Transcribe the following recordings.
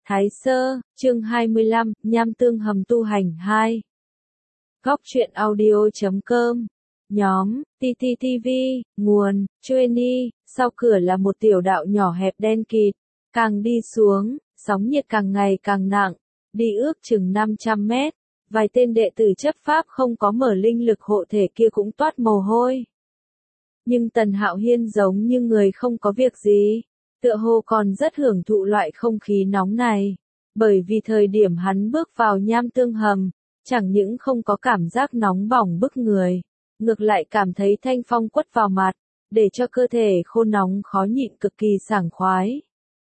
Thái Sơ, chương 25, Nham Tương Hầm Tu Hành 2. Góc truyện audio.com. Nhóm, TTTV, nguồn, Chueni, sau cửa là một tiểu đạo nhỏ hẹp đen kịt. Càng đi xuống, sóng nhiệt càng ngày càng nặng, đi ước chừng 500 mét. Vài tên đệ tử chấp pháp không có mở linh lực hộ thể kia cũng toát mồ hôi. Nhưng Tần Hạo Hiên giống như người không có việc gì. Tựa hồ còn rất hưởng thụ loại không khí nóng này, bởi vì thời điểm hắn bước vào nham tương hầm, chẳng những không có cảm giác nóng bỏng bức người, ngược lại cảm thấy thanh phong quất vào mặt, để cho cơ thể khô nóng khó nhịn cực kỳ sảng khoái.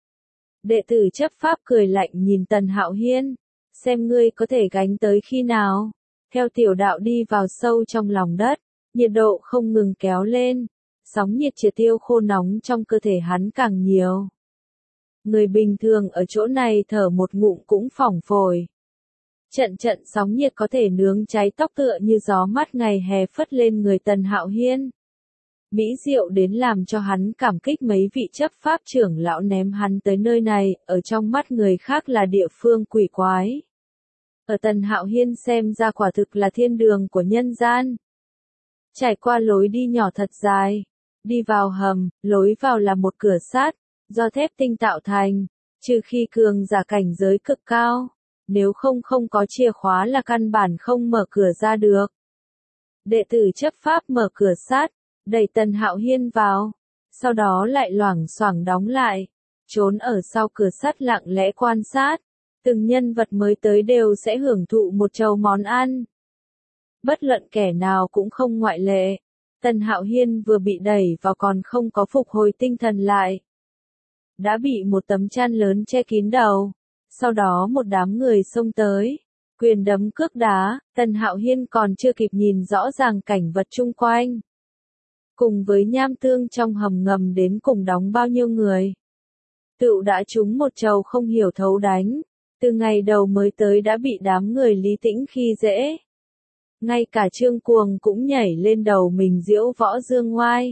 Đệ tử chấp pháp cười lạnh nhìn Tần Hạo Hiên, xem ngươi có thể gánh tới khi nào. Theo tiểu đạo đi vào sâu trong lòng đất, nhiệt độ không ngừng kéo lên. Sóng nhiệt triệt tiêu khô nóng trong cơ thể hắn càng nhiều. Người bình thường ở chỗ này thở một ngụm cũng phỏng phổi. Trận sóng nhiệt có thể nướng cháy tóc tựa như gió mát ngày hè phất lên người Tần Hạo Hiên. Mỹ diệu đến làm cho hắn cảm kích mấy vị chấp pháp trưởng lão ném hắn tới nơi này, ở trong mắt người khác là địa phương quỷ quái. Ở Tần Hạo Hiên xem ra quả thực là thiên đường của nhân gian. Trải qua lối đi nhỏ thật dài. Đi vào hầm, lối vào là một cửa sắt, do thép tinh tạo thành, trừ khi cường giả cảnh giới cực cao, nếu không có chìa khóa là căn bản không mở cửa ra được. Đệ tử chấp pháp mở cửa sắt, đẩy Tần Hạo Hiên vào, sau đó lại loảng xoảng đóng lại, trốn ở sau cửa sắt lặng lẽ quan sát, từng nhân vật mới tới đều sẽ hưởng thụ một chầu món ăn. Bất luận kẻ nào cũng không ngoại lệ. Tần Hạo Hiên vừa bị đẩy vào còn không có phục hồi tinh thần lại. Đã bị một tấm chăn lớn che kín đầu. Sau đó một đám người xông tới. Quyền đấm cước đá, Tần Hạo Hiên còn chưa kịp nhìn rõ ràng cảnh vật chung quanh. Cùng với nham tương trong hầm ngầm đến cùng đóng bao nhiêu người. Tựu đã trúng một trầu không hiểu thấu đánh. Từ ngày đầu mới tới đã bị đám người Lý Tĩnh khi dễ. Ngay cả Trương Cuồng cũng nhảy lên đầu mình diễu võ dương ngoai.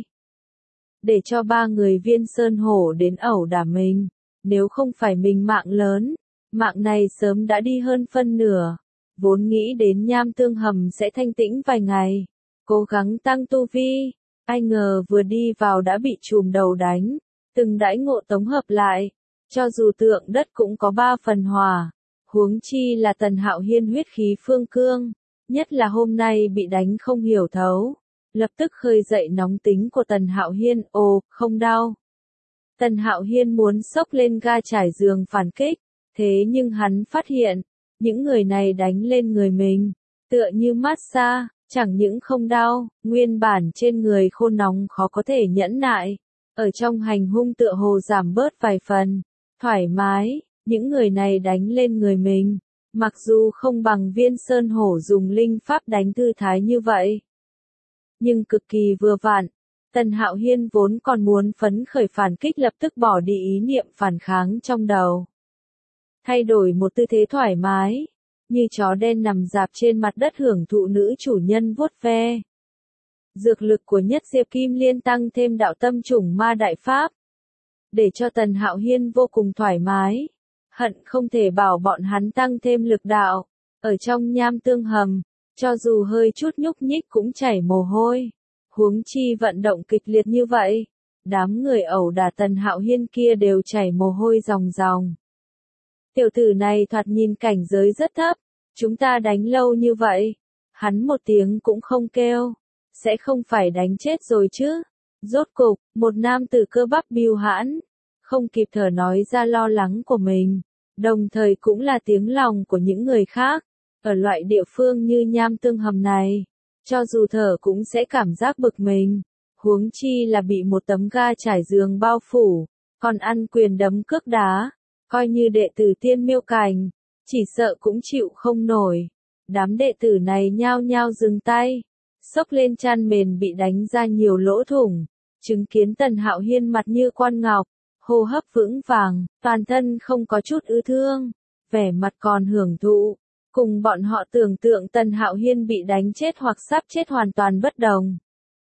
Để cho ba người Viên Sơn Hổ đến ẩu đả mình. Nếu không phải mình mạng lớn, mạng này sớm đã đi hơn phân nửa. Vốn nghĩ đến nham tương hầm sẽ thanh tĩnh vài ngày. Cố gắng tăng tu vi. Ai ngờ vừa đi vào đã bị trùm đầu đánh. Từng đãi ngộ tổng hợp lại. Cho dù tượng đất cũng có 3 phần hòa. Huống chi là Tần Hạo Hiên huyết khí phương cương. Nhất là hôm nay bị đánh không hiểu thấu, lập tức khơi dậy nóng tính của Tần Hạo Hiên, không đau. Tần Hạo Hiên muốn xốc lên ga trải giường phản kích, thế nhưng hắn phát hiện, những người này đánh lên người mình, tựa như massage, chẳng những không đau, nguyên bản trên người khô nóng khó có thể nhẫn nại, ở trong hành hung tựa hồ giảm bớt vài phần, thoải mái, những người này đánh lên người mình. Mặc dù không bằng Viên Sơn Hổ dùng linh pháp đánh thư thái như vậy, nhưng cực kỳ vừa vặn. Tần Hạo Hiên vốn còn muốn phấn khởi phản kích lập tức bỏ đi ý niệm phản kháng trong đầu. Thay đổi một tư thế thoải mái, như chó đen nằm rạp trên mặt đất hưởng thụ nữ chủ nhân vuốt ve. Dược lực của Nhất Diệp Kim Liên tăng thêm đạo tâm chủng ma đại pháp, để cho Tần Hạo Hiên vô cùng thoải mái. Hận không thể bảo bọn hắn tăng thêm lực đạo. Ở trong nham tương hầm, cho dù hơi chút nhúc nhích cũng chảy mồ hôi. Huống chi vận động kịch liệt như vậy. Đám người ẩu đả Tần Hạo Hiên kia đều chảy mồ hôi ròng ròng. Tiểu tử này thoạt nhìn cảnh giới rất thấp. Chúng ta đánh lâu như vậy. Hắn một tiếng cũng không kêu. Sẽ không phải đánh chết rồi chứ. Rốt cục, một nam tử cơ bắp bưu hãn. Không kịp thở nói ra lo lắng của mình. Đồng thời cũng là tiếng lòng của những người khác. Ở loại địa phương như nham tương hầm này, cho dù thở cũng sẽ cảm giác bực mình. Huống chi là bị một tấm ga trải giường bao phủ, còn ăn quyền đấm cước đá. Coi như đệ tử Tiên Miêu Cành, chỉ sợ cũng chịu không nổi. Đám đệ tử này nhao nhao dừng tay. Xốc lên chăn mền bị đánh ra nhiều lỗ thủng. Chứng kiến Tần Hạo Hiên mặt như quan ngọc. Hô hấp vững vàng, toàn thân không có chút ư thương, vẻ mặt còn hưởng thụ, cùng bọn họ tưởng tượng Tần Hạo Hiên bị đánh chết hoặc sắp chết hoàn toàn bất đồng.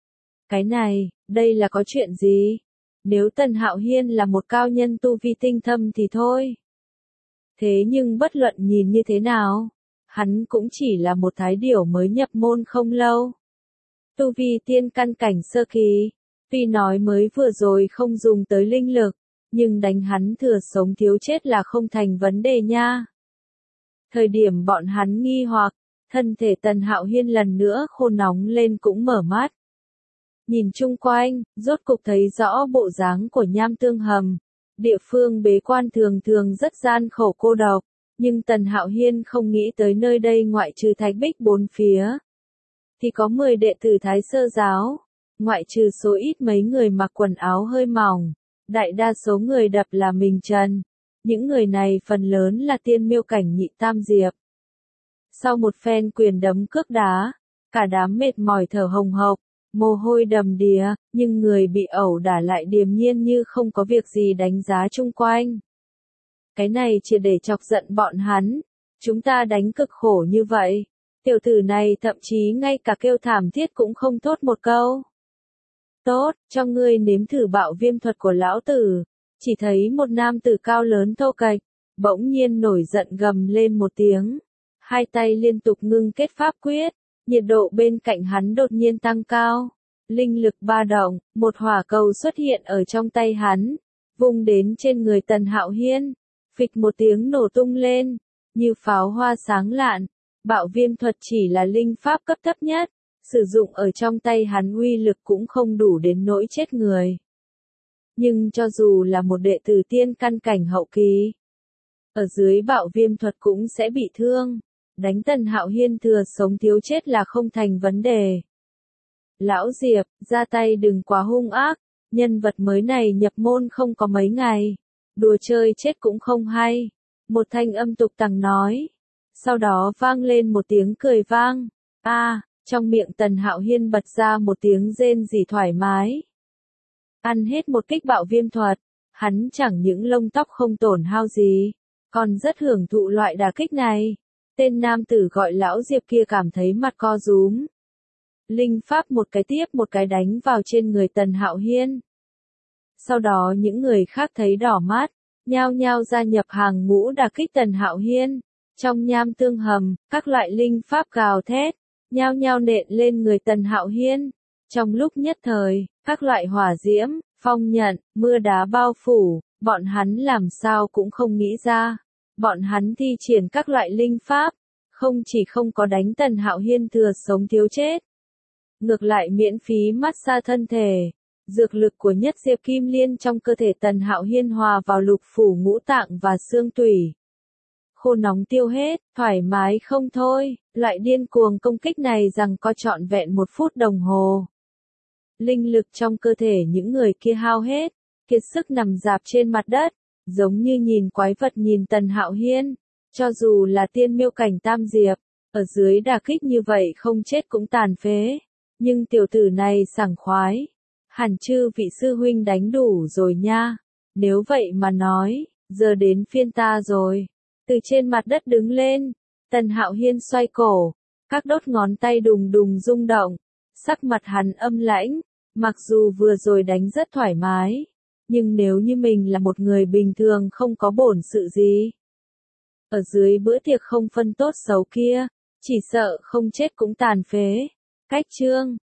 Cái này, đây là có chuyện gì? Nếu Tần Hạo Hiên là một cao nhân tu vi tinh thâm thì thôi. Thế nhưng bất luận nhìn như thế nào, hắn cũng chỉ là một thái điểu mới nhập môn không lâu. Tu vi tiên căn cảnh sơ kỳ, tuy nói mới vừa rồi không dùng tới linh lực, nhưng đánh hắn thừa sống thiếu chết là không thành vấn đề nha. Thời điểm bọn hắn nghi hoặc, thân thể Tần Hạo Hiên lần nữa khô nóng lên cũng mở mắt. Nhìn chung quanh, rốt cục thấy rõ bộ dáng của Nham Tương Hầm. Địa phương bế quan thường thường rất gian khổ cô độc, nhưng Tần Hạo Hiên không nghĩ tới nơi đây ngoại trừ thạch bích bốn phía. Thì có 10 đệ tử Thái Sơ Giáo, ngoại trừ số ít mấy người mặc quần áo hơi mỏng, đại đa số người đập là mình trần. Những người này phần lớn là tiên miêu cảnh nhị tam diệp. Sau một phen quyền đấm cước đá, cả đám mệt mỏi thở hồng hộc, mồ hôi đầm đìa, nhưng người bị ẩu đả lại điềm nhiên như không có việc gì đánh giá chung quanh. Cái này chỉ để chọc giận bọn hắn, chúng ta đánh cực khổ như vậy, tiểu tử này thậm chí ngay cả kêu thảm thiết cũng không thốt một câu. Tốt, cho ngươi nếm thử bạo viêm thuật của lão tử. Chỉ thấy một nam tử cao lớn thô kệch, bỗng nhiên nổi giận gầm lên một tiếng. Hai tay liên tục ngưng kết pháp quyết, nhiệt độ bên cạnh hắn đột nhiên tăng cao. Linh lực ba động, một hỏa cầu xuất hiện ở trong tay hắn, vung đến trên người Tần Hạo Hiên. Phịch một tiếng nổ tung lên, như pháo hoa sáng lạn. Bạo viêm thuật chỉ là linh pháp cấp thấp nhất, sử dụng ở trong tay hắn uy lực cũng không đủ đến nỗi chết người. Nhưng cho dù là một đệ tử tiên căn cảnh hậu kỳ, ở dưới bạo viêm thuật cũng sẽ bị thương. Đánh Tần Hạo Hiên thừa sống thiếu chết là không thành vấn đề. Lão Diệp, ra tay đừng quá hung ác, nhân vật mới này nhập môn không có mấy ngày. Đùa chơi chết cũng không hay. Một thanh âm tục tằng nói. Sau đó vang lên một tiếng cười vang. Trong miệng Tần Hạo Hiên bật ra một tiếng rên rỉ thoải mái. Ăn hết một kích bạo viêm thuật, hắn chẳng những lông tóc không tổn hao gì, còn rất hưởng thụ loại đả kích này. Tên nam tử gọi lão Diệp kia cảm thấy mặt co rúm. Linh pháp một cái tiếp một cái đánh vào trên người Tần Hạo Hiên. Sau đó những người khác thấy đỏ mắt, nhao nhao gia nhập hàng ngũ đả kích Tần Hạo Hiên. Trong Nham Tương Hầm, các loại linh pháp gào thét, nhao nhao nện lên người Tần Hạo Hiên. Trong lúc nhất thời, các loại hỏa diễm, phong nhận, mưa đá bao phủ, bọn hắn làm sao cũng không nghĩ ra. Bọn hắn thi triển các loại linh pháp, không chỉ không có đánh Tần Hạo Hiên thừa sống thiếu chết. Ngược lại miễn phí massage thân thể. Dược lực của nhất diệp kim liên trong cơ thể Tần Hạo Hiên hòa vào lục phủ ngũ tạng và xương tủy. Khô nóng tiêu hết, thoải mái không thôi, loại điên cuồng công kích này rằng có trọn vẹn 1 phút đồng hồ. Linh lực trong cơ thể những người kia hao hết, kiệt sức nằm rạp trên mặt đất, giống như nhìn quái vật nhìn Tần Hạo Hiên. Cho dù là tiên miêu cảnh tam diệp, ở dưới đả kích như vậy không chết cũng tàn phế. Nhưng tiểu tử này sảng khoái. Hẳn chư vị sư huynh đánh đủ rồi nha. Nếu vậy mà nói, giờ đến phiên ta rồi. Từ trên mặt đất đứng lên, Tần Hạo Hiên xoay cổ, các đốt ngón tay đùng đùng rung động, sắc mặt hắn âm lãnh, mặc dù vừa rồi đánh rất thoải mái, nhưng nếu như mình là một người bình thường không có bổn sự gì, ở dưới bữa tiệc không phân tốt xấu kia, chỉ sợ không chết cũng tàn phế. Cách chương